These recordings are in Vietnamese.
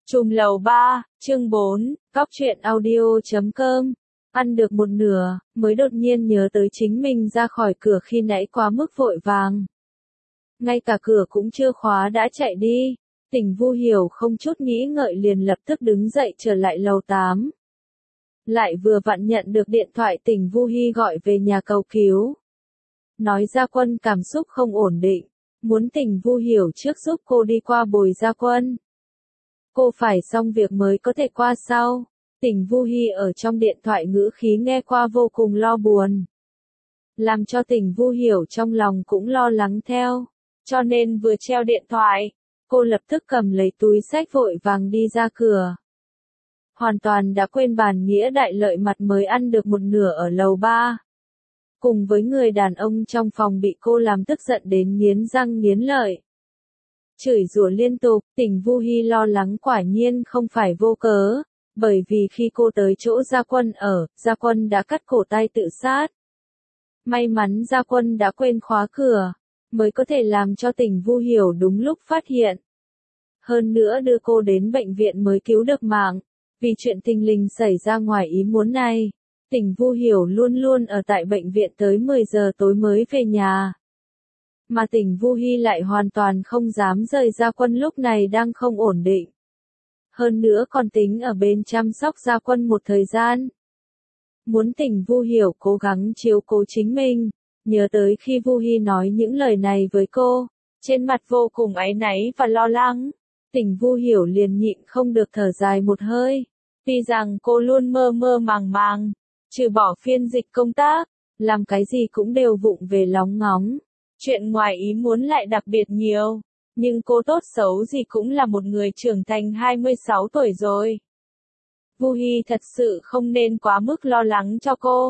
Chùm lầu 3, chương 4, Góc truyện audio.com. Ăn được một nửa, mới đột nhiên nhớ tới chính mình ra khỏi cửa khi nãy quá mức vội vàng. Ngay cả cửa cũng chưa khóa đã chạy đi. Tỉnh Vu Hiểu không chút nghĩ ngợi liền lập tức đứng dậy trở lại lầu 8. Lại vừa vặn nhận được điện thoại Tỉnh Vu Hy gọi về nhà cầu cứu. Nói Gia Quân cảm xúc không ổn định, muốn Tỉnh Vu Hiểu trước giúp cô đi qua bồi Gia Quân. Cô phải xong việc mới có thể qua sau. Tỉnh Vu Hy ở trong điện thoại ngữ khí nghe qua vô cùng lo buồn. Làm cho Tỉnh Vu Hiểu trong lòng cũng lo lắng theo. Cho nên vừa treo điện thoại, cô lập tức cầm lấy túi xách vội vàng đi ra cửa. Hoàn toàn đã quên bàn nghĩa đại lợi mặt mới ăn được một nửa ở lầu 3. Cùng với người đàn ông trong phòng bị cô làm tức giận đến nghiến răng nghiến lợi. Chửi rủa liên tục, Tỉnh Vu Hy lo lắng quả nhiên không phải vô cớ, bởi vì khi cô tới chỗ Gia Quân ở, Gia Quân đã cắt cổ tay tự sát. May mắn Gia Quân đã quên khóa cửa, mới có thể làm cho Tỉnh Vu Hiểu đúng lúc phát hiện. Hơn nữa đưa cô đến bệnh viện mới cứu được mạng, vì chuyện thình lình xảy ra ngoài ý muốn này. Tỉnh Vu Hiểu luôn luôn ở tại bệnh viện tới 10 giờ tối mới về nhà. Mà Tỉnh Vu Hy lại hoàn toàn không dám rời Gia Quân lúc này đang không ổn định. Hơn nữa còn tính ở bên chăm sóc Gia Quân một thời gian. Muốn Tỉnh Vu Hiểu cố gắng chiếu cố chính mình, nhớ tới khi Vu Hy nói những lời này với cô, trên mặt vô cùng áy náy và lo lắng, Tỉnh Vu Hiểu liền nhịn không được thở dài một hơi. Tuy rằng cô luôn mơ mơ màng màng, trừ bỏ phiên dịch công tác, làm cái gì cũng đều vụng về lóng ngóng. Chuyện ngoài ý muốn lại đặc biệt nhiều, nhưng cô tốt xấu gì cũng là một người trưởng thành 26 tuổi rồi. Vu Hy thật sự không nên quá mức lo lắng cho cô.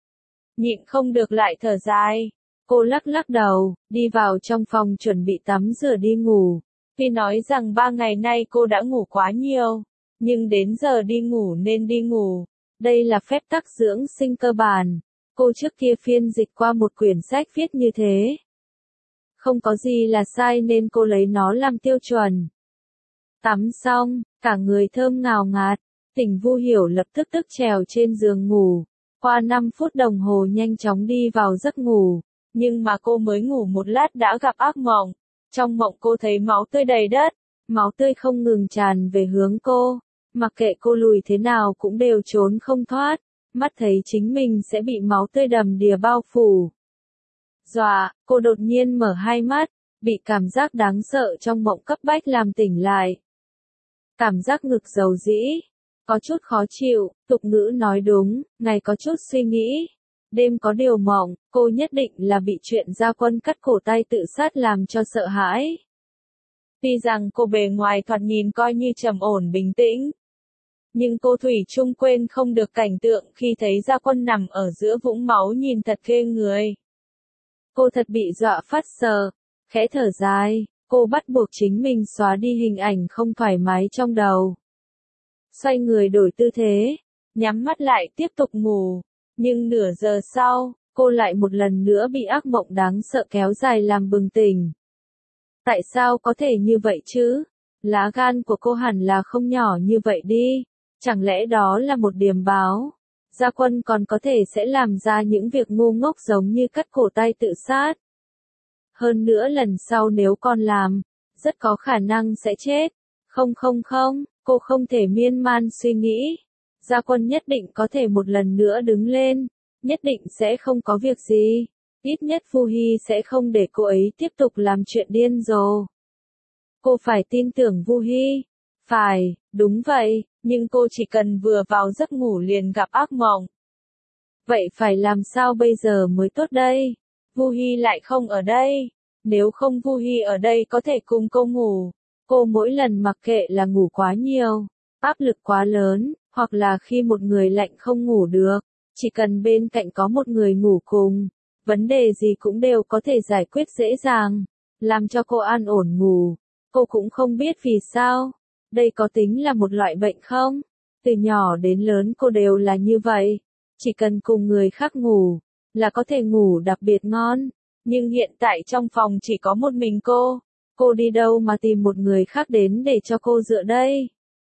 Nhịn không được lại thở dài, cô lắc lắc đầu, đi vào trong phòng chuẩn bị tắm rửa đi ngủ. Tuy nói rằng 3 ngày nay cô đã ngủ quá nhiều, nhưng đến giờ đi ngủ nên đi ngủ. Đây là phép tắc dưỡng sinh cơ bản. Cô trước kia phiên dịch qua một quyển sách viết như thế. Không có gì là sai nên cô lấy nó làm tiêu chuẩn. Tắm xong, cả người thơm ngào ngạt, Tỉnh Vu Hiểu lập tức trèo trên giường ngủ. Qua 5 phút đồng hồ nhanh chóng đi vào giấc ngủ. Nhưng mà cô mới ngủ một lát đã gặp ác mộng. Trong mộng cô thấy máu tươi đầy đất, máu tươi không ngừng tràn về hướng cô. Mặc kệ cô lùi thế nào cũng đều trốn không thoát, mắt thấy chính mình sẽ bị máu tươi đầm đìa bao phủ. Dọa, cô đột nhiên mở hai mắt, bị cảm giác đáng sợ trong mộng cấp bách làm tỉnh lại. Cảm giác ngực dầu dĩ, có chút khó chịu, tục ngữ nói đúng, ngày có chút suy nghĩ, đêm có điều mộng, cô nhất định là bị chuyện Gia Quân cắt cổ tay tự sát làm cho sợ hãi. Tuy rằng cô bề ngoài thoạt nhìn coi như trầm ổn bình tĩnh, nhưng cô thủy chung quên không được cảnh tượng khi thấy Gia Quân nằm ở giữa vũng máu nhìn thật ghê người. Cô thật bị dọa phát sợ, khẽ thở dài, cô bắt buộc chính mình xóa đi hình ảnh không thoải mái trong đầu. Xoay người đổi tư thế, nhắm mắt lại tiếp tục ngủ, nhưng nửa giờ sau, cô lại một lần nữa bị ác mộng đáng sợ kéo dài làm bừng tỉnh. Tại sao có thể như vậy chứ? Lá gan của cô hẳn là không nhỏ như vậy đi, chẳng lẽ đó là một điềm báo? Gia Quân còn có thể sẽ làm ra những việc ngu ngốc giống như cắt cổ tay tự sát. Hơn nữa lần sau nếu con làm, rất có khả năng sẽ chết. Không, cô không thể miên man suy nghĩ. Gia Quân nhất định có thể một lần nữa đứng lên, nhất định sẽ không có việc gì. Ít nhất Vu Hy sẽ không để cô ấy tiếp tục làm chuyện điên rồ. Cô phải tin tưởng Vu Hy. Phải, đúng vậy, nhưng cô chỉ cần vừa vào giấc ngủ liền gặp ác mộng. Vậy phải làm sao bây giờ mới tốt đây? Vu Hy lại không ở đây. Nếu không Vu Hy ở đây có thể cùng cô ngủ. Cô mỗi lần mặc kệ là ngủ quá nhiều, áp lực quá lớn, hoặc là khi một người lạnh không ngủ được, chỉ cần bên cạnh có một người ngủ cùng, vấn đề gì cũng đều có thể giải quyết dễ dàng, làm cho cô an ổn ngủ. Cô cũng không biết vì sao. Đây có tính là một loại bệnh không? Từ nhỏ đến lớn cô đều là như vậy. Chỉ cần cùng người khác ngủ, là có thể ngủ đặc biệt ngon. Nhưng hiện tại trong phòng chỉ có một mình cô. Cô đi đâu mà tìm một người khác đến để cho cô dựa đây?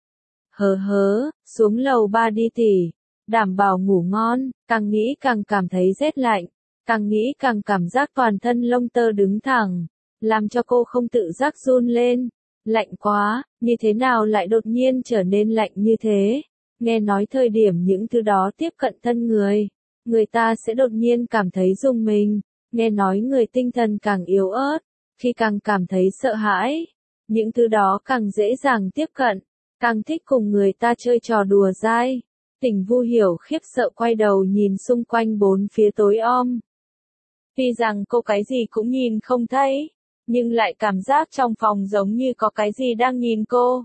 Xuống lầu 3 đi tỷ, đảm bảo ngủ ngon, càng nghĩ càng cảm thấy rét lạnh, càng nghĩ càng cảm giác toàn thân lông tơ đứng thẳng, làm cho cô không tự giác run lên. Lạnh quá, như thế nào lại đột nhiên trở nên lạnh như thế? Nghe nói thời điểm những thứ đó tiếp cận thân người ta sẽ đột nhiên cảm thấy rùng mình. Nghe nói người tinh thần càng yếu ớt, khi càng cảm thấy sợ hãi, những thứ đó càng dễ dàng tiếp cận, càng thích cùng người ta chơi trò đùa dai. Tỉnh Vu Hiểu khiếp sợ quay đầu nhìn xung quanh bốn phía tối om. Tuy rằng cô cái gì cũng nhìn không thấy, nhưng lại cảm giác trong phòng giống như có cái gì đang nhìn cô.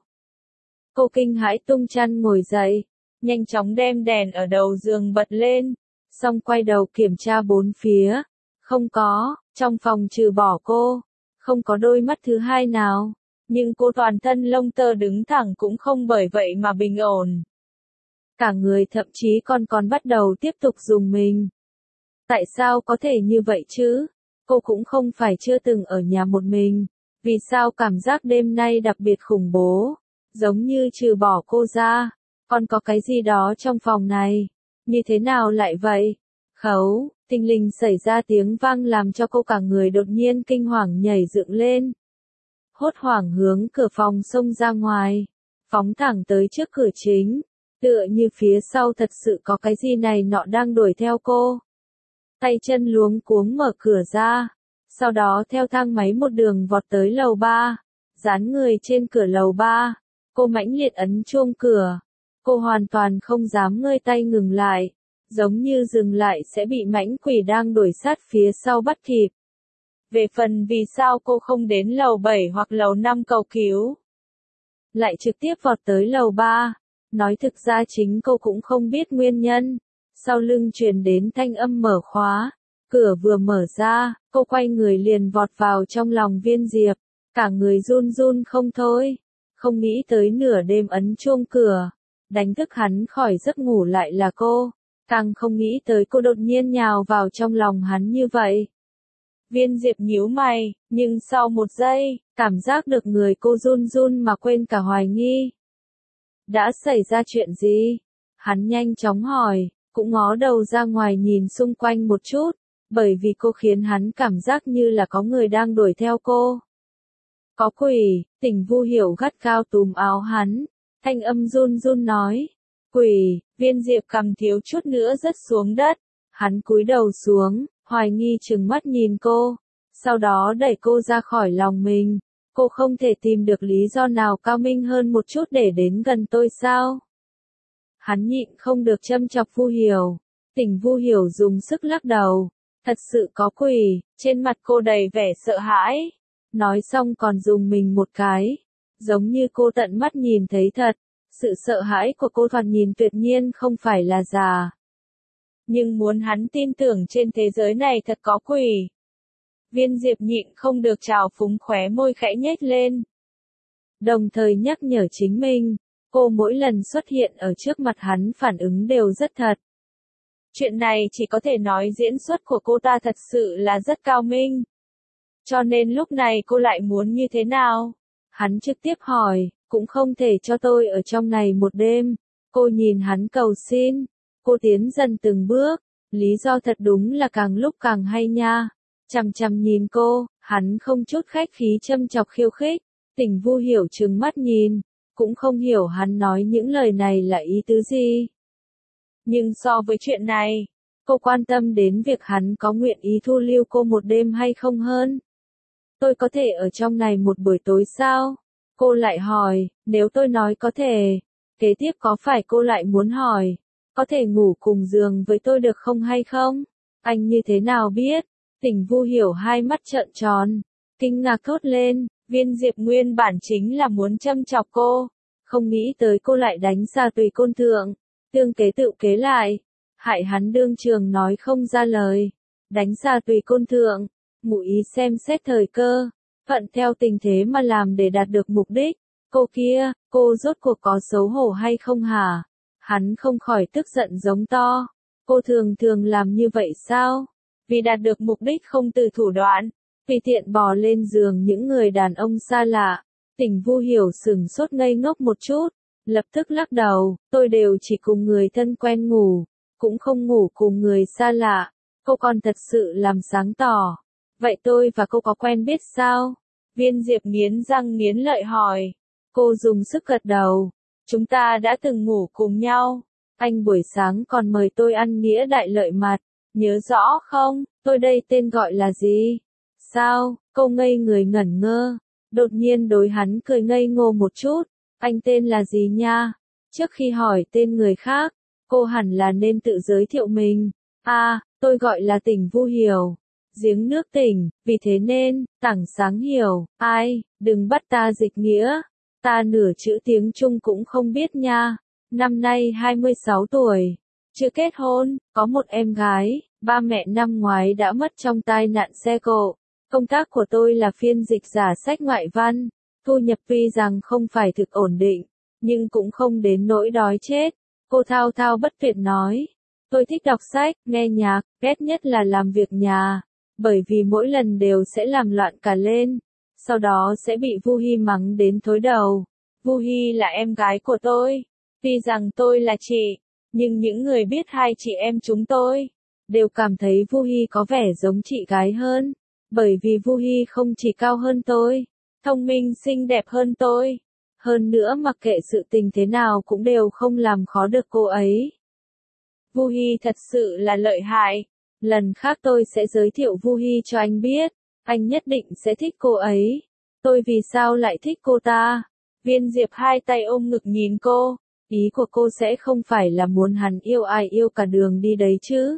Cô kinh hãi tung chăn ngồi dậy, nhanh chóng đem đèn ở đầu giường bật lên, xong quay đầu kiểm tra bốn phía. Không có, trong phòng trừ bỏ cô, không có đôi mắt thứ hai nào, nhưng cô toàn thân lông tơ đứng thẳng cũng không bởi vậy mà bình ổn. Cả người thậm chí còn bắt đầu tiếp tục rùng mình. Tại sao có thể như vậy chứ? Cô cũng không phải chưa từng ở nhà một mình. Vì sao cảm giác đêm nay đặc biệt khủng bố? Giống như trừ bỏ cô ra, còn có cái gì đó trong phòng này? Như thế nào lại vậy? Khấu, thình lình xảy ra tiếng vang làm cho cô cả người đột nhiên kinh hoàng nhảy dựng lên. Hốt hoảng hướng cửa phòng xông ra ngoài, phóng thẳng tới trước cửa chính, tựa như phía sau thật sự có cái gì này nọ đang đuổi theo cô. Tay chân luống cuống mở cửa ra, sau đó theo thang máy một đường vọt tới lầu 3, dán người trên cửa lầu 3, cô mãnh liệt ấn chuông cửa. Cô hoàn toàn không dám ngơi tay ngừng lại, giống như dừng lại sẽ bị mãnh quỷ đang đuổi sát phía sau bắt kịp. Về phần vì sao cô không đến lầu 7 hoặc lầu 5 cầu cứu, lại trực tiếp vọt tới lầu 3, nói thực ra chính cô cũng không biết nguyên nhân. Sau lưng truyền đến thanh âm mở khóa, cửa vừa mở ra, cô quay người liền vọt vào trong lòng Viên Diệp, cả người run run không thôi, không nghĩ tới nửa đêm ấn chuông cửa, đánh thức hắn khỏi giấc ngủ lại là cô, càng không nghĩ tới cô đột nhiên nhào vào trong lòng hắn như vậy. Viên Diệp nhíu mày, nhưng sau một giây, cảm giác được người cô run run mà quên cả hoài nghi. Đã xảy ra chuyện gì? Hắn nhanh chóng hỏi, cũng ngó đầu ra ngoài nhìn xung quanh một chút, bởi vì cô khiến hắn cảm giác như là có người đang đuổi theo cô. Có quỷ, Tỉnh Vu Hiểu gắt gao túm áo hắn, thanh âm run run nói. Quỷ, Viên Diệp cầm thiếu chút nữa rớt xuống đất, hắn cúi đầu xuống, hoài nghi trừng mắt nhìn cô, sau đó đẩy cô ra khỏi lòng mình. Cô không thể tìm được lý do nào cao minh hơn một chút để đến gần tôi sao? Hắn nhịn không được châm chọc Vu Hiểu. Tỉnh Vu Hiểu dùng sức lắc đầu. Thật sự có quỷ, trên mặt cô đầy vẻ sợ hãi. Nói xong còn dùng mình một cái. Giống như cô tận mắt nhìn thấy thật. Sự sợ hãi của cô thoạt nhìn tuyệt nhiên không phải là giả. Nhưng muốn hắn tin tưởng trên thế giới này thật có quỷ. Viên Diệp nhịn không được trào phúng khóe môi khẽ nhếch lên. Đồng thời nhắc nhở chính mình, cô mỗi lần xuất hiện ở trước mặt hắn phản ứng đều rất thật. Chuyện này chỉ có thể nói diễn xuất của cô ta thật sự là rất cao minh. Cho nên lúc này cô lại muốn như thế nào? Hắn trực tiếp hỏi, cũng không thể cho tôi ở trong này một đêm. Cô nhìn hắn cầu xin. Cô tiến dần từng bước, lý do thật đúng là càng lúc càng hay nha. Chằm chằm nhìn cô, hắn không chút khách khí châm chọc khiêu khích. Tỉnh Vu Hiểu trừng mắt nhìn, cũng không hiểu hắn nói những lời này là ý tứ gì. Nhưng so với chuyện này, cô quan tâm đến việc hắn có nguyện ý thu lưu cô một đêm hay không hơn. Tôi có thể ở trong này một buổi tối sao? Cô lại hỏi, nếu tôi nói có thể, kế tiếp có phải cô lại muốn hỏi, có thể ngủ cùng giường với tôi được không hay không? Anh như thế nào biết? Tỉnh Vu Hiểu hai mắt trợn tròn, kinh ngạc thốt lên. Viên Diệp nguyên bản chính là muốn châm chọc cô, không nghĩ tới cô lại đánh Sa Tùy Côn thượng, tương kế tự kế lại, hại hắn đương trường nói không ra lời. Đánh Sa Tùy Côn thượng, ngụ ý xem xét thời cơ, thuận theo tình thế mà làm để đạt được mục đích. Cô kia, cô rốt cuộc có xấu hổ hay không hả? Hắn không khỏi tức giận giống to. Cô thường thường làm như vậy sao? Vì đạt được mục đích không từ thủ đoạn. Vì tiện bò lên giường những người đàn ông xa lạ. Tỉnh Vu Hiểu sửng sốt ngây ngốc một chút, lập tức lắc đầu, tôi đều chỉ cùng người thân quen ngủ, cũng không ngủ cùng người xa lạ. Cô còn thật sự làm sáng tỏ. Vậy tôi và cô có quen biết sao? Viên Diệp nghiến răng nghiến lợi hỏi. Cô dùng sức gật đầu. Chúng ta đã từng ngủ cùng nhau. Anh buổi sáng còn mời tôi ăn nghĩa đại lợi mặt. Nhớ rõ không? Tôi đây tên gọi là gì? Sao? Cô ngây người ngẩn ngơ. Đột nhiên đối hắn cười ngây ngô một chút. Anh tên là gì nha? Trước khi hỏi tên người khác, cô hẳn là nên tự giới thiệu mình. À, tôi gọi là Tỉnh Vu Hiểu. Giếng nước tỉnh, vì thế nên, tảng sáng hiểu. Ai, đừng bắt ta dịch nghĩa. Ta nửa chữ tiếng Trung cũng không biết nha. Năm nay 26 tuổi. Chưa kết hôn, có một em gái. Ba mẹ năm ngoái đã mất trong tai nạn xe cộ. Công tác của tôi là phiên dịch giả sách ngoại văn. Thu nhập tuy rằng không phải thực ổn định, nhưng cũng không đến nỗi đói chết. Cô thao thao bất tuyệt nói. Tôi thích đọc sách, nghe nhạc, ghét nhất là làm việc nhà. Bởi vì mỗi lần đều sẽ làm loạn cả lên. Sau đó sẽ bị Vu Hi mắng đến thối đầu. Vu Hi là em gái của tôi. Tuy rằng tôi là chị, nhưng những người biết hai chị em chúng tôi đều cảm thấy Vu Hi có vẻ giống chị gái hơn. Bởi vì Vu Hi không chỉ cao hơn tôi, thông minh xinh đẹp hơn tôi. Hơn nữa mặc kệ sự tình thế nào cũng đều không làm khó được cô ấy. Vu Hi thật sự là lợi hại. Lần khác tôi sẽ giới thiệu Vu Hi cho anh biết. Anh nhất định sẽ thích cô ấy. Tôi vì sao lại thích cô ta? Viên Diệp hai tay ôm ngực nhìn cô. Ý của cô sẽ không phải là muốn hắn yêu ai yêu cả đường đi đấy chứ.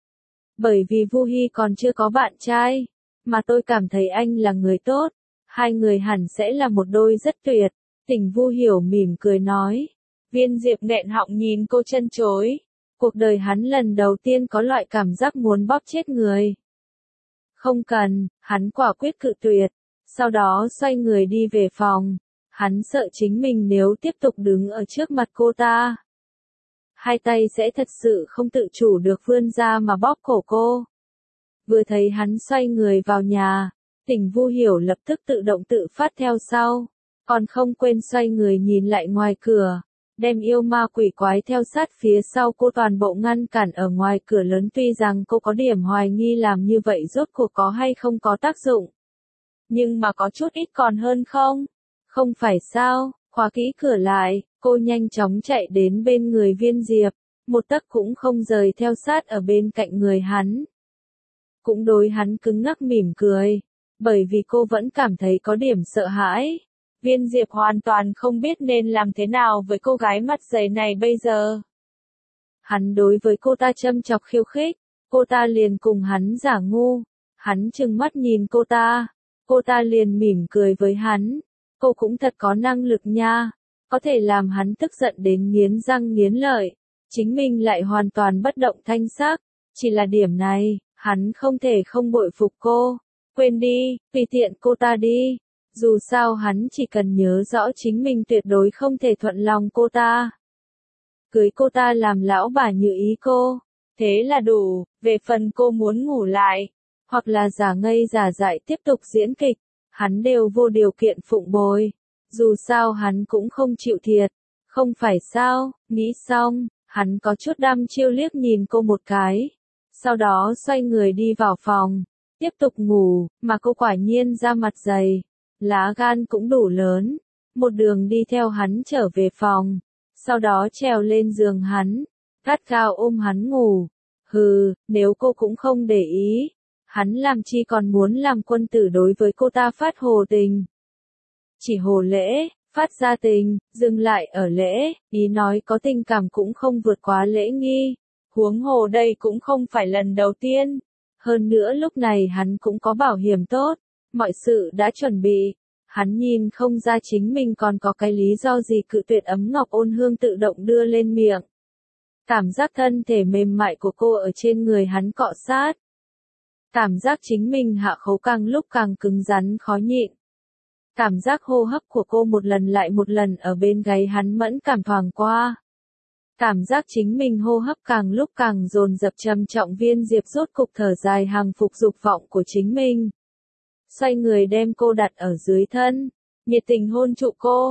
Bởi vì Vu Hi còn chưa có bạn trai. Mà tôi cảm thấy anh là người tốt. Hai người hẳn sẽ là một đôi rất tuyệt. Tỉnh Vu Hiểu mỉm cười nói. Viên Diệp nghẹn họng nhìn cô chân chối. Cuộc đời hắn lần đầu tiên có loại cảm giác muốn bóp chết người. Không cần, hắn quả quyết cự tuyệt. Sau đó xoay người đi về phòng. Hắn sợ chính mình nếu tiếp tục đứng ở trước mặt cô ta, hai tay sẽ thật sự không tự chủ được vươn ra mà bóp cổ cô. Vừa thấy hắn xoay người vào nhà, Tỉnh Vu Hiểu lập tức tự động tự phát theo sau. Còn không quên xoay người nhìn lại ngoài cửa. Đem yêu ma quỷ quái theo sát phía sau cô toàn bộ ngăn cản ở ngoài cửa lớn. Tuy rằng cô có điểm hoài nghi làm như vậy rốt cuộc có hay không có tác dụng. Nhưng mà có chút ít còn hơn không? Không phải sao, khóa kỹ cửa lại, cô nhanh chóng chạy đến bên người Viên Diệp, một tấc cũng không rời theo sát ở bên cạnh người hắn. Cũng đối hắn cứng ngắc mỉm cười, bởi vì cô vẫn cảm thấy có điểm sợ hãi. Viên Diệp hoàn toàn không biết nên làm thế nào với cô gái mặt dày này bây giờ. Hắn đối với cô ta châm chọc khiêu khích, cô ta liền cùng hắn giả ngu. Hắn trừng mắt nhìn cô ta liền mỉm cười với hắn. Cô cũng thật có năng lực nha, có thể làm hắn tức giận đến nghiến răng nghiến lợi. Chính mình lại hoàn toàn bất động thanh sắc, chỉ là điểm này, hắn không thể không bội phục cô. Quên đi, tùy tiện cô ta đi. Dù sao hắn chỉ cần nhớ rõ chính mình tuyệt đối không thể thuận lòng cô ta. Cưới cô ta làm lão bà như ý cô. Thế là đủ, về phần cô muốn ngủ lại, hoặc là giả ngây giả dại tiếp tục diễn kịch, hắn đều vô điều kiện phụng bồi. Dù sao hắn cũng không chịu thiệt. Không phải sao, nghĩ xong, hắn có chút đăm chiêu liếc nhìn cô một cái. Sau đó xoay người đi vào phòng, tiếp tục ngủ, mà cô quả nhiên ra mặt dày. Lá gan cũng đủ lớn, một đường đi theo hắn trở về phòng, sau đó trèo lên giường hắn, gắt gao ôm hắn ngủ. Hừ, nếu cô cũng không để ý, hắn làm chi còn muốn làm quân tử đối với cô ta phát hồ tình. Chỉ hồ lễ, phát ra tình, dừng lại ở lễ, ý nói có tình cảm cũng không vượt quá lễ nghi. Huống hồ đây cũng không phải lần đầu tiên. Hơn nữa lúc này hắn cũng có bảo hiểm tốt. Mọi sự đã chuẩn bị, hắn nhìn không ra chính mình còn có cái lý do gì cự tuyệt ấm ngọc ôn hương tự động đưa lên miệng. Cảm giác thân thể mềm mại của cô ở trên người hắn cọ sát. Cảm giác chính mình hạ khấu càng lúc càng cứng rắn khó nhịn. Cảm giác hô hấp của cô một lần lại một lần ở bên gáy hắn mẫn cảm thoảng qua. Cảm giác chính mình hô hấp càng lúc càng dồn dập trầm trọng. Viên Diệp rốt cục thở dài hàng phục dục vọng của chính mình. Xoay người đem cô đặt ở dưới thân, nhiệt tình hôn trụ cô.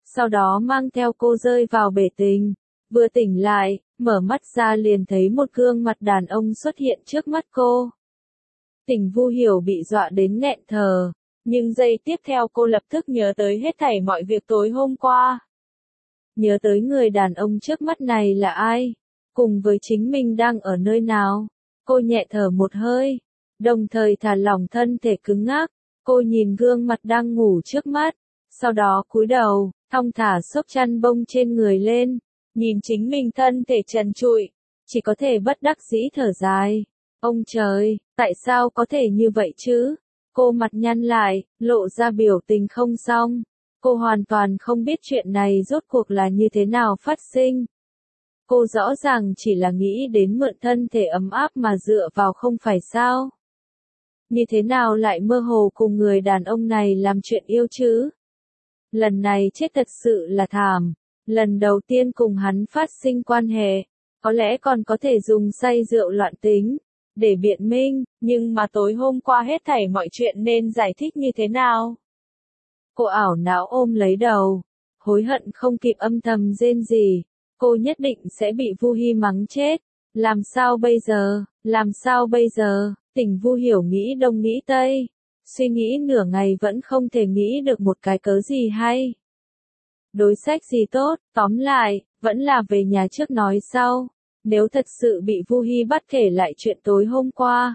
sau đó mang theo cô rơi vào bể tình. Vừa tỉnh lại, mở mắt ra liền thấy một gương mặt đàn ông xuất hiện trước mắt cô. Tình Vu Hiểu bị dọa đến nghẹn thở, nhưng giây tiếp theo cô lập tức nhớ tới hết thảy mọi việc tối hôm qua. Nhớ tới người đàn ông trước mắt này là ai, cùng với chính mình đang ở nơi nào. Cô nhẹ thở một hơi, đồng thời thả lỏng thân thể cứng ngắc. Cô nhìn gương mặt đang ngủ trước mắt, sau đó cúi đầu, thong thả xốc chăn bông trên người lên, nhìn chính mình thân thể trần trụi, chỉ có thể bất đắc dĩ thở dài. Ông trời, tại sao có thể như vậy chứ? Cô mặt nhăn lại, lộ ra biểu tình không xong. Cô hoàn toàn không biết chuyện này rốt cuộc là như thế nào phát sinh. Cô rõ ràng chỉ là nghĩ đến mượn thân thể ấm áp mà dựa vào không phải sao? Như thế nào lại mơ hồ cùng người đàn ông này làm chuyện yêu chứ? Lần này chết thật sự là thảm. Lần đầu tiên cùng hắn phát sinh quan hệ, có lẽ còn có thể dùng say rượu loạn tính để biện minh, nhưng mà tối hôm qua hết thảy mọi chuyện nên giải thích như thế nào? Cô ảo não ôm lấy đầu, hối hận không kịp âm thầm rên rỉ. Cô nhất định sẽ bị Vu Hi mắng chết. Làm sao bây giờ? Làm sao bây giờ? Tình Vu Hiểu nghĩ đông nghĩ tây, suy nghĩ nửa ngày vẫn không thể nghĩ được một cái cớ gì hay. Đối sách gì tốt, tóm lại, vẫn là về nhà trước nói sau. Nếu thật sự bị Vu Hi bắt kể lại chuyện tối hôm qua,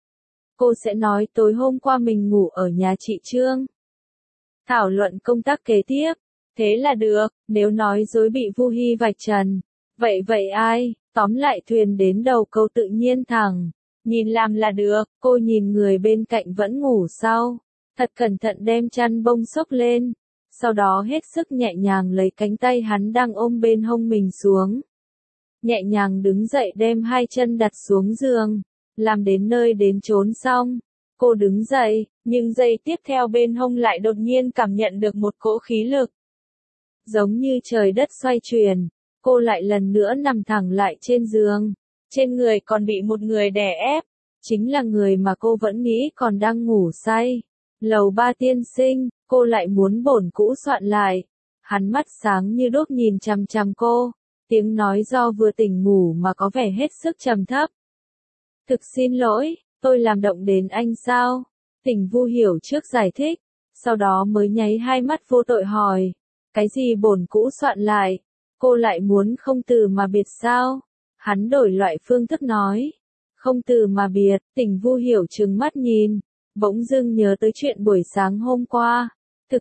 cô sẽ nói tối hôm qua mình ngủ ở nhà chị Trương. Thảo luận công tác kế tiếp. Thế là được, nếu nói dối bị Vu Hi vạch trần. Vậy ai? Tóm lại thuyền đến đầu câu tự nhiên thẳng. Nhìn làm là được, cô nhìn người bên cạnh vẫn ngủ sau. Thật cẩn thận đem chăn bông xốc lên. Sau đó hết sức nhẹ nhàng lấy cánh tay hắn đang ôm bên hông mình xuống. Nhẹ nhàng đứng dậy đem hai chân đặt xuống giường. Làm đến nơi đến chốn xong. Cô đứng dậy, nhưng giây tiếp theo bên hông lại đột nhiên cảm nhận được một cỗ khí lực. Giống như trời đất xoay chuyển, cô lại lần nữa nằm thẳng lại trên giường. Trên người còn bị một người đè ép, chính là người mà cô vẫn nghĩ còn đang ngủ say. Lầu Ba tiên sinh, cô lại muốn bổn cũ soạn lại. Hắn mắt sáng như đuốc nhìn chằm chằm cô, tiếng nói do vừa tỉnh ngủ mà có vẻ hết sức trầm thấp. Thực xin lỗi, tôi làm động đến anh sao? Tình Vu Hiểu trước giải thích, sau đó mới nháy hai mắt vô tội hỏi. Cái gì bổn cũ soạn lại? Cô lại muốn không từ mà biệt sao? Hắn đổi loại phương thức nói. Không từ mà biệt, Tình Vu Hiểu trừng mắt nhìn, bỗng dưng nhớ tới chuyện buổi sáng hôm qua. Thực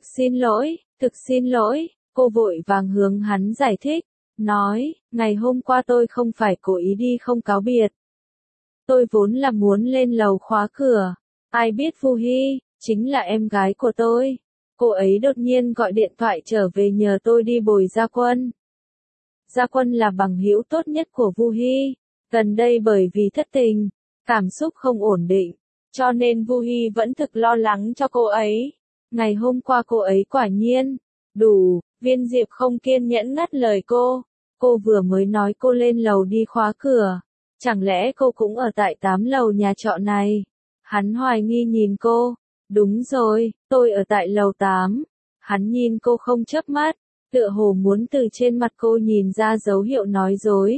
xin lỗi, cô vội vàng hướng hắn giải thích, nói, ngày hôm qua tôi không phải cố ý đi không cáo biệt. Tôi vốn là muốn lên lầu khóa cửa, ai biết Vu Hi, chính là em gái của tôi. Cô ấy đột nhiên gọi điện thoại trở về nhờ tôi đi bồi Gia Quân. Gia Quân là bằng hữu tốt nhất của Vu Hi, gần đây bởi vì thất tình, cảm xúc không ổn định, cho nên Vu Hi vẫn thực lo lắng cho cô ấy. Ngày hôm qua cô ấy quả nhiên, đủ, Viên Diệp không kiên nhẫn ngắt lời cô vừa mới nói cô lên lầu đi khóa cửa, chẳng lẽ cô cũng ở tại 8 lầu nhà trọ này? Hắn hoài nghi nhìn cô. Đúng rồi, tôi ở tại lầu 8. Hắn nhìn cô không chớp mắt, tựa hồ muốn từ trên mặt cô nhìn ra dấu hiệu nói dối.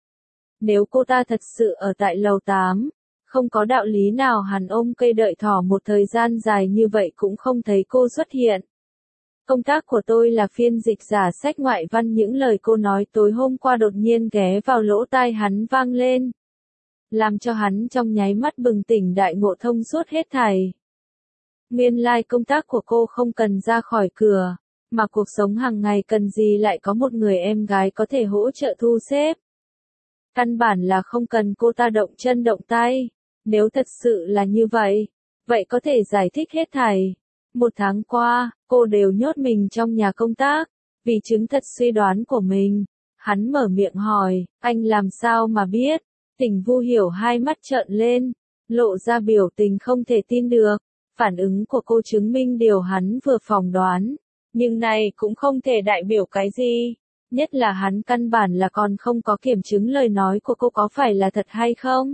Nếu cô ta thật sự ở tại lầu 8, không có đạo lý nào hắn ôm cây đợi thỏ một thời gian dài như vậy cũng không thấy cô xuất hiện. Công tác của tôi là phiên dịch giả sách ngoại văn, những lời cô nói tối hôm qua đột nhiên ghé vào lỗ tai hắn vang lên, làm cho hắn trong nháy mắt bừng tỉnh đại ngộ thông suốt hết thảy. Nguyên lai công tác của cô không cần ra khỏi cửa, mà cuộc sống hàng ngày cần gì lại có một người em gái có thể hỗ trợ thu xếp. Căn bản là không cần cô ta động chân động tay. Nếu thật sự là như vậy, vậy có thể giải thích hết thảy. 1 tháng qua, cô đều nhốt mình trong nhà công tác, vì chứng thật suy đoán của mình. Hắn mở miệng hỏi, anh làm sao mà biết? Tình Vu Hiểu hai mắt trợn lên, lộ ra biểu tình không thể tin được. Phản ứng của cô chứng minh điều hắn vừa phỏng đoán, nhưng này cũng không thể đại biểu cái gì. Nhất là hắn căn bản là còn không có kiểm chứng lời nói của cô có phải là thật hay không.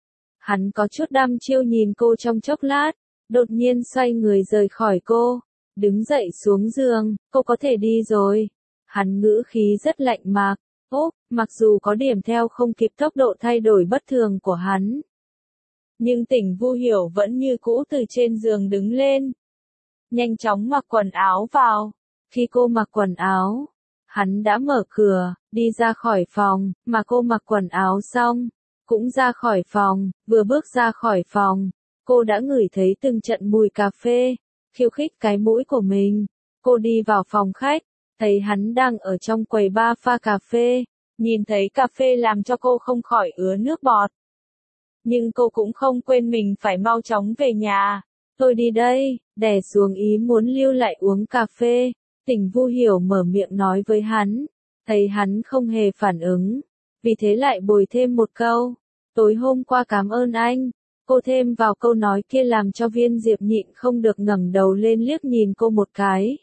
Hắn có chút đăm chiêu nhìn cô trong chốc lát, đột nhiên xoay người rời khỏi cô. đứng dậy xuống giường, cô có thể đi rồi. Hắn ngữ khí rất lạnh mạc. Mặc dù có điểm theo không kịp tốc độ thay đổi bất thường của hắn. Nhưng Tỉnh Vu Hiểu vẫn như cũ từ trên giường đứng lên. Nhanh chóng mặc quần áo vào. Khi cô mặc quần áo, hắn đã mở cửa, đi ra khỏi phòng, mà cô mặc quần áo xong, cũng ra khỏi phòng, vừa bước ra khỏi phòng, cô đã ngửi thấy từng trận mùi cà phê, khiêu khích cái mũi của mình. Cô đi vào phòng khách, thấy hắn đang ở trong quầy bar pha cà phê, nhìn thấy cà phê làm cho cô không khỏi ứa nước bọt. Nhưng cô cũng không quên mình phải mau chóng về nhà. Tôi đi đây, đè xuống ý muốn lưu lại uống cà phê. Tỉnh Vu Hiểu mở miệng nói với hắn, thấy hắn không hề phản ứng, vì thế lại bồi thêm một câu, tối hôm qua cảm ơn anh. Cô thêm vào câu nói kia làm cho Viên Diệp nhịn không được ngẩng đầu lên liếc nhìn cô một cái.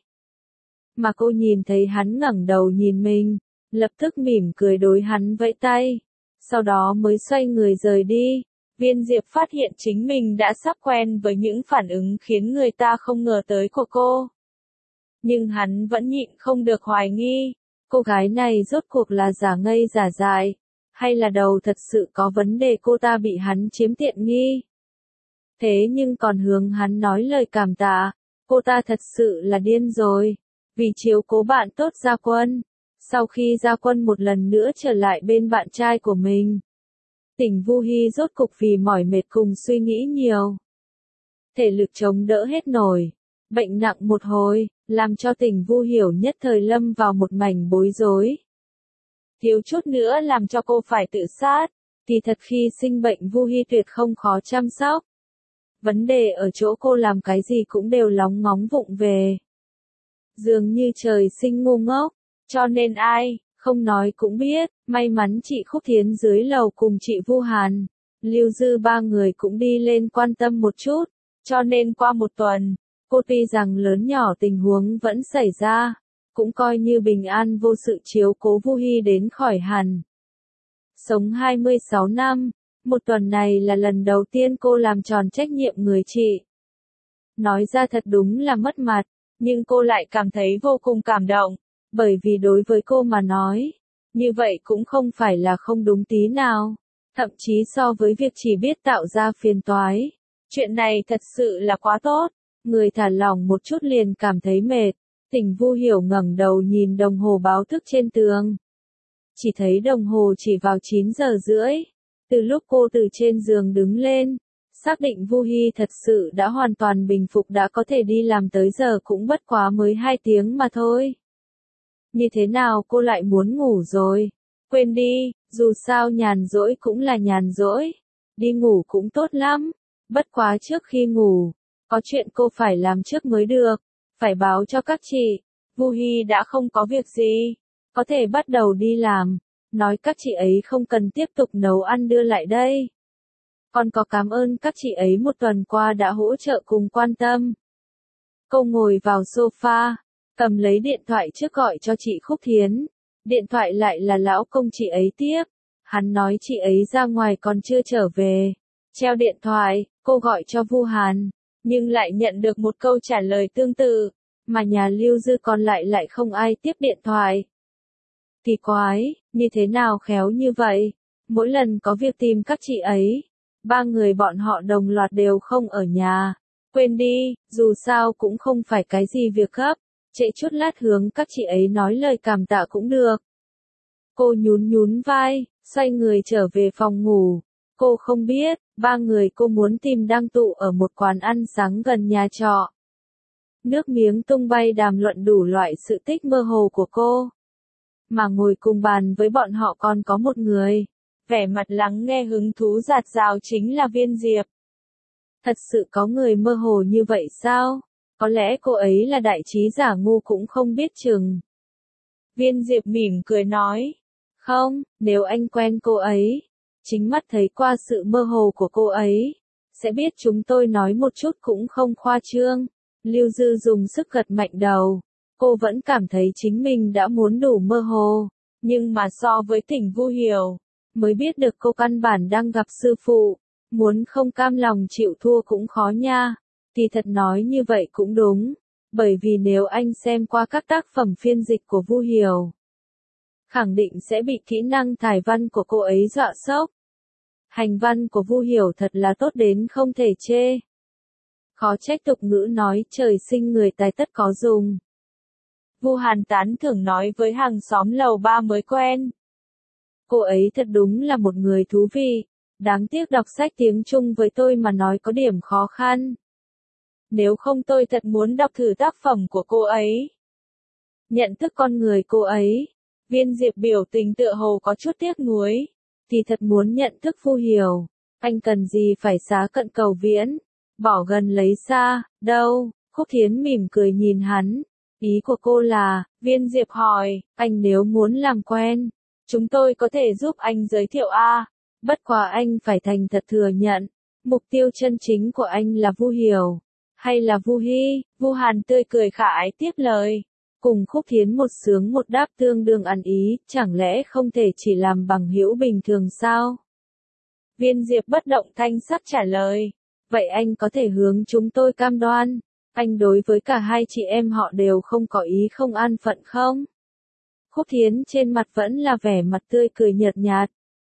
Mà cô nhìn thấy hắn ngẩng đầu nhìn mình, lập tức mỉm cười đối hắn vẫy tay, sau đó mới xoay người rời đi. Viên Diệp phát hiện chính mình đã sắp quen với những phản ứng khiến người ta không ngờ tới của cô. Nhưng hắn vẫn nhịn không được hoài nghi, cô gái này rốt cuộc là giả ngây giả dại, hay là đầu thật sự có vấn đề cô ta bị hắn chiếm tiện nghi. Thế nhưng còn hướng hắn nói lời cảm tạ, cô ta thật sự là điên rồi, vì chiếu cố bạn tốt ra quân. Sau khi ra quân một lần nữa trở lại bên bạn trai của mình, Tỉnh Vu Hy rốt cục vì mỏi mệt cùng suy nghĩ nhiều. Thể lực chống đỡ hết nổi, bệnh nặng một hồi, làm cho Tỉnh Vu Hiểu nhất thời lâm vào một mảnh bối rối. Thiếu chút nữa làm cho cô phải tự sát, thì thật khi sinh bệnh Vu Hy tuyệt không khó chăm sóc. Vấn đề ở chỗ cô làm cái gì cũng đều lóng ngóng vụng về. Dường như trời sinh ngu ngốc, cho nên ai không nói cũng biết, may mắn chị Khúc Thiến dưới lầu cùng chị Vu Hàn, Lưu Dư ba người cũng đi lên quan tâm một chút, cho nên qua một tuần, cô tuy rằng lớn nhỏ tình huống vẫn xảy ra, cũng coi như bình an vô sự chiếu cố Vu Hy đến khỏi hẳn. Sống 26 năm, một tuần này là lần đầu tiên cô làm tròn trách nhiệm người chị. Nói ra thật đúng là mất mặt, nhưng cô lại cảm thấy vô cùng cảm động. Bởi vì đối với cô mà nói, như vậy cũng không phải là không đúng tí nào, thậm chí so với việc chỉ biết tạo ra phiền toái. Chuyện này thật sự là quá tốt, người thả lỏng một chút liền cảm thấy mệt. Tỉnh Vu Hiểu ngẩng đầu nhìn đồng hồ báo thức trên tường. Chỉ thấy đồng hồ chỉ vào 9 giờ rưỡi. Từ lúc cô từ trên giường đứng lên, xác định Vu Hy thật sự đã hoàn toàn bình phục đã có thể đi làm tới giờ cũng bất quá mới 2 tiếng mà thôi. Như thế nào cô lại muốn ngủ rồi? Quên đi, dù sao nhàn rỗi cũng là nhàn rỗi. Đi ngủ cũng tốt lắm. Bất quá trước khi ngủ, có chuyện cô phải làm trước mới được. Phải báo cho các chị. Vu Hy đã không có việc gì, có thể bắt đầu đi làm. Nói các chị ấy không cần tiếp tục nấu ăn đưa lại đây. Còn có cảm ơn các chị ấy một tuần qua đã hỗ trợ cùng quan tâm. Cô ngồi vào sofa, cầm lấy điện thoại trước gọi cho chị Khúc Thiến. Điện thoại lại là lão công chị ấy tiếp. Hắn nói chị ấy ra ngoài còn chưa trở về. Treo điện thoại, cô gọi cho Vu Hàn, nhưng lại nhận được một câu trả lời tương tự, mà nhà Lưu Dư còn lại không ai tiếp điện thoại. Kỳ quái, như thế nào khéo như vậy? Mỗi lần có việc tìm các chị ấy, ba người bọn họ đồng loạt đều không ở nhà. Quên đi, dù sao cũng không phải cái gì việc gấp, trễ chút lát hướng các chị ấy nói lời cảm tạ cũng được. Cô nhún nhún vai, xoay người trở về phòng ngủ. Cô không biết, ba người cô muốn tìm đang tụ ở một quán ăn sáng gần nhà trọ. Nước miếng tung bay đàm luận đủ loại sự tích mơ hồ của cô. Mà ngồi cùng bàn với bọn họ còn có một người, vẻ mặt lắng nghe hứng thú rạt rào chính là Viên Diệp. Thật sự có người mơ hồ như vậy sao? Có lẽ cô ấy là đại trí giả ngu cũng không biết chừng. Viên Diệp mỉm cười nói. Không, nếu anh quen cô ấy, chính mắt thấy qua sự mơ hồ của cô ấy, sẽ biết chúng tôi nói một chút cũng không khoa trương. Lưu Dư dùng sức gật mạnh đầu. Cô vẫn cảm thấy chính mình đã muốn đủ mơ hồ, nhưng mà so với Tỉnh Vu Hiểu, mới biết được cô căn bản đang gặp sư phụ, muốn không cam lòng chịu thua cũng khó nha. Thì thật nói như vậy cũng đúng, Bởi vì nếu anh xem qua các tác phẩm phiên dịch của Vu Hiểu, khẳng định sẽ bị kỹ năng thải văn của cô ấy dọa sốc. Hành văn của Vu Hiểu thật là tốt đến không thể chê. Khó trách tục ngữ nói trời sinh người tài tất có dùng. Vu Hàn tán thưởng nói với hàng xóm lầu 3 mới quen. Cô ấy thật đúng là một người thú vị. Đáng tiếc đọc sách tiếng Trung với tôi mà nói có điểm khó khăn. Nếu không tôi thật muốn đọc thử tác phẩm của cô ấy. Nhận thức con người cô ấy. Viên Diệp biểu tình tựa hồ có chút tiếc nuối. Thì thật muốn nhận thức Vu Hiểu. Anh cần gì phải xá cận cầu viễn. Bỏ gần lấy xa, đâu. Khúc Thiến mỉm cười nhìn hắn. Ý của cô là, Viên Diệp hỏi, anh nếu muốn làm quen, chúng tôi có thể giúp anh giới thiệu a. Bất quá anh phải thành thật thừa nhận, mục tiêu chân chính của anh là Vu Hiểu, hay là Vu Hy. Vu Hàn tươi cười khả ái tiếp lời. Cùng Khúc Thiến một sướng một đáp tương đương ăn ý, chẳng lẽ không thể chỉ làm bằng hữu bình thường sao? Viên Diệp bất động thanh sắc trả lời. Vậy anh có thể hướng chúng tôi cam đoan, anh đối với cả hai chị em họ đều không có ý không an phận không? Khúc Thiến trên mặt vẫn là vẻ mặt tươi cười nhợt nhạt.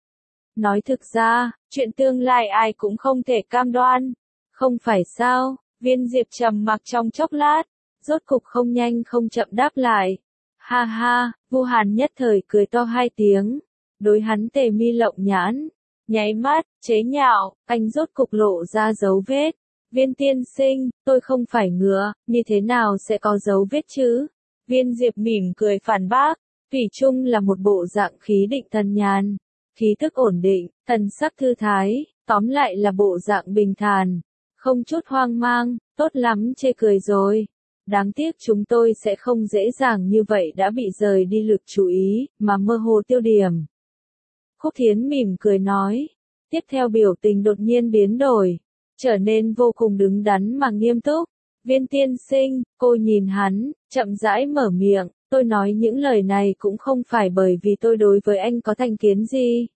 Nói thực ra, chuyện tương lai ai cũng không thể cam đoan. Không phải sao? Viên Diệp trầm mặc trong chốc lát, rốt cục không nhanh không chậm đáp lại. Ha ha, Vu Hàn nhất thời cười to hai tiếng, đối hắn tề mi lộng nhãn, nháy mắt, chế nhạo, anh rốt cục lộ ra dấu vết. Viên tiên sinh, tôi không phải ngựa, như thế nào sẽ có dấu vết chứ? Viên Diệp mỉm cười phản bác, thủy chung là một bộ dạng khí định thần nhàn, khí thức ổn định, thần sắc thư thái, tóm lại là bộ dạng bình thản, không chút hoang mang, tốt lắm chê cười rồi. Đáng tiếc chúng tôi sẽ không dễ dàng như vậy đã bị rời đi lực chú ý, mà mơ hồ tiêu điểm. Khúc Thiến mỉm cười nói, tiếp theo biểu tình đột nhiên biến đổi, trở nên vô cùng đứng đắn mà nghiêm túc. Viên tiên sinh, cô nhìn hắn, chậm rãi mở miệng, tôi nói những lời này cũng không phải bởi vì tôi đối với anh có thành kiến gì.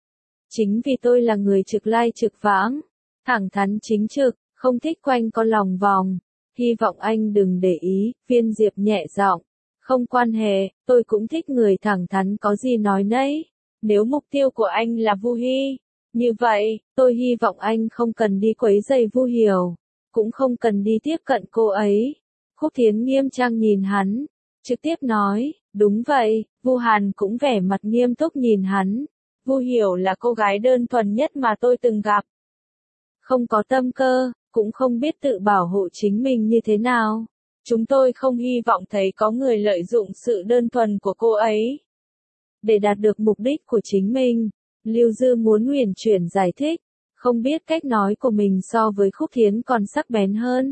Chính vì tôi là người trực lai trực vãng, thẳng thắn chính trực, không thích quanh co lòng vòng. Hy vọng anh đừng để ý, Viên Diệp nhẹ giọng. Không quan hệ, tôi cũng thích người thẳng thắn có gì nói nấy. Nếu mục tiêu của anh là Vu Hy, như vậy, tôi hy vọng anh không cần đi quấy rầy Vu Hiểu, cũng không cần đi tiếp cận cô ấy. Khúc Thiến nghiêm trang nhìn hắn, trực tiếp nói, đúng vậy. Vu Hàn cũng vẻ mặt nghiêm túc nhìn hắn. Vu Hiểu là cô gái đơn thuần nhất mà tôi từng gặp. Không có tâm cơ, cũng không biết tự bảo hộ chính mình như thế nào. Chúng tôi không hy vọng thấy có người lợi dụng sự đơn thuần của cô ấy. Để đạt được mục đích của chính mình, Lưu Dư muốn huyền chuyển giải thích, không biết cách nói của mình so với Khúc Thiến còn sắc bén hơn.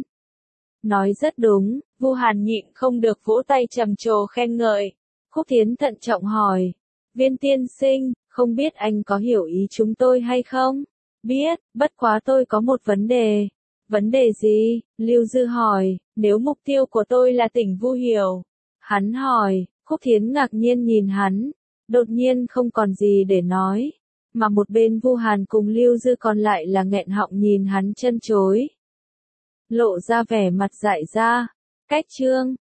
Nói rất đúng, Vu Hàn nhịn không được vỗ tay trầm trồ khen ngợi. Khúc Thiến thận trọng hỏi, Viên tiên sinh, không biết anh có hiểu ý chúng tôi hay không? Biết, bất quá tôi có một vấn đề. Vấn đề gì? Lưu Dư hỏi, nếu mục tiêu của tôi là tỉnh Vu Hiểu. Hắn hỏi, Khúc Thiến ngạc nhiên nhìn hắn, đột nhiên không còn gì để nói. Mà một bên Vu Hàn cùng Lưu Dư còn lại là nghẹn họng nhìn hắn chân chối. Lộ ra vẻ mặt dại ra. Cách chương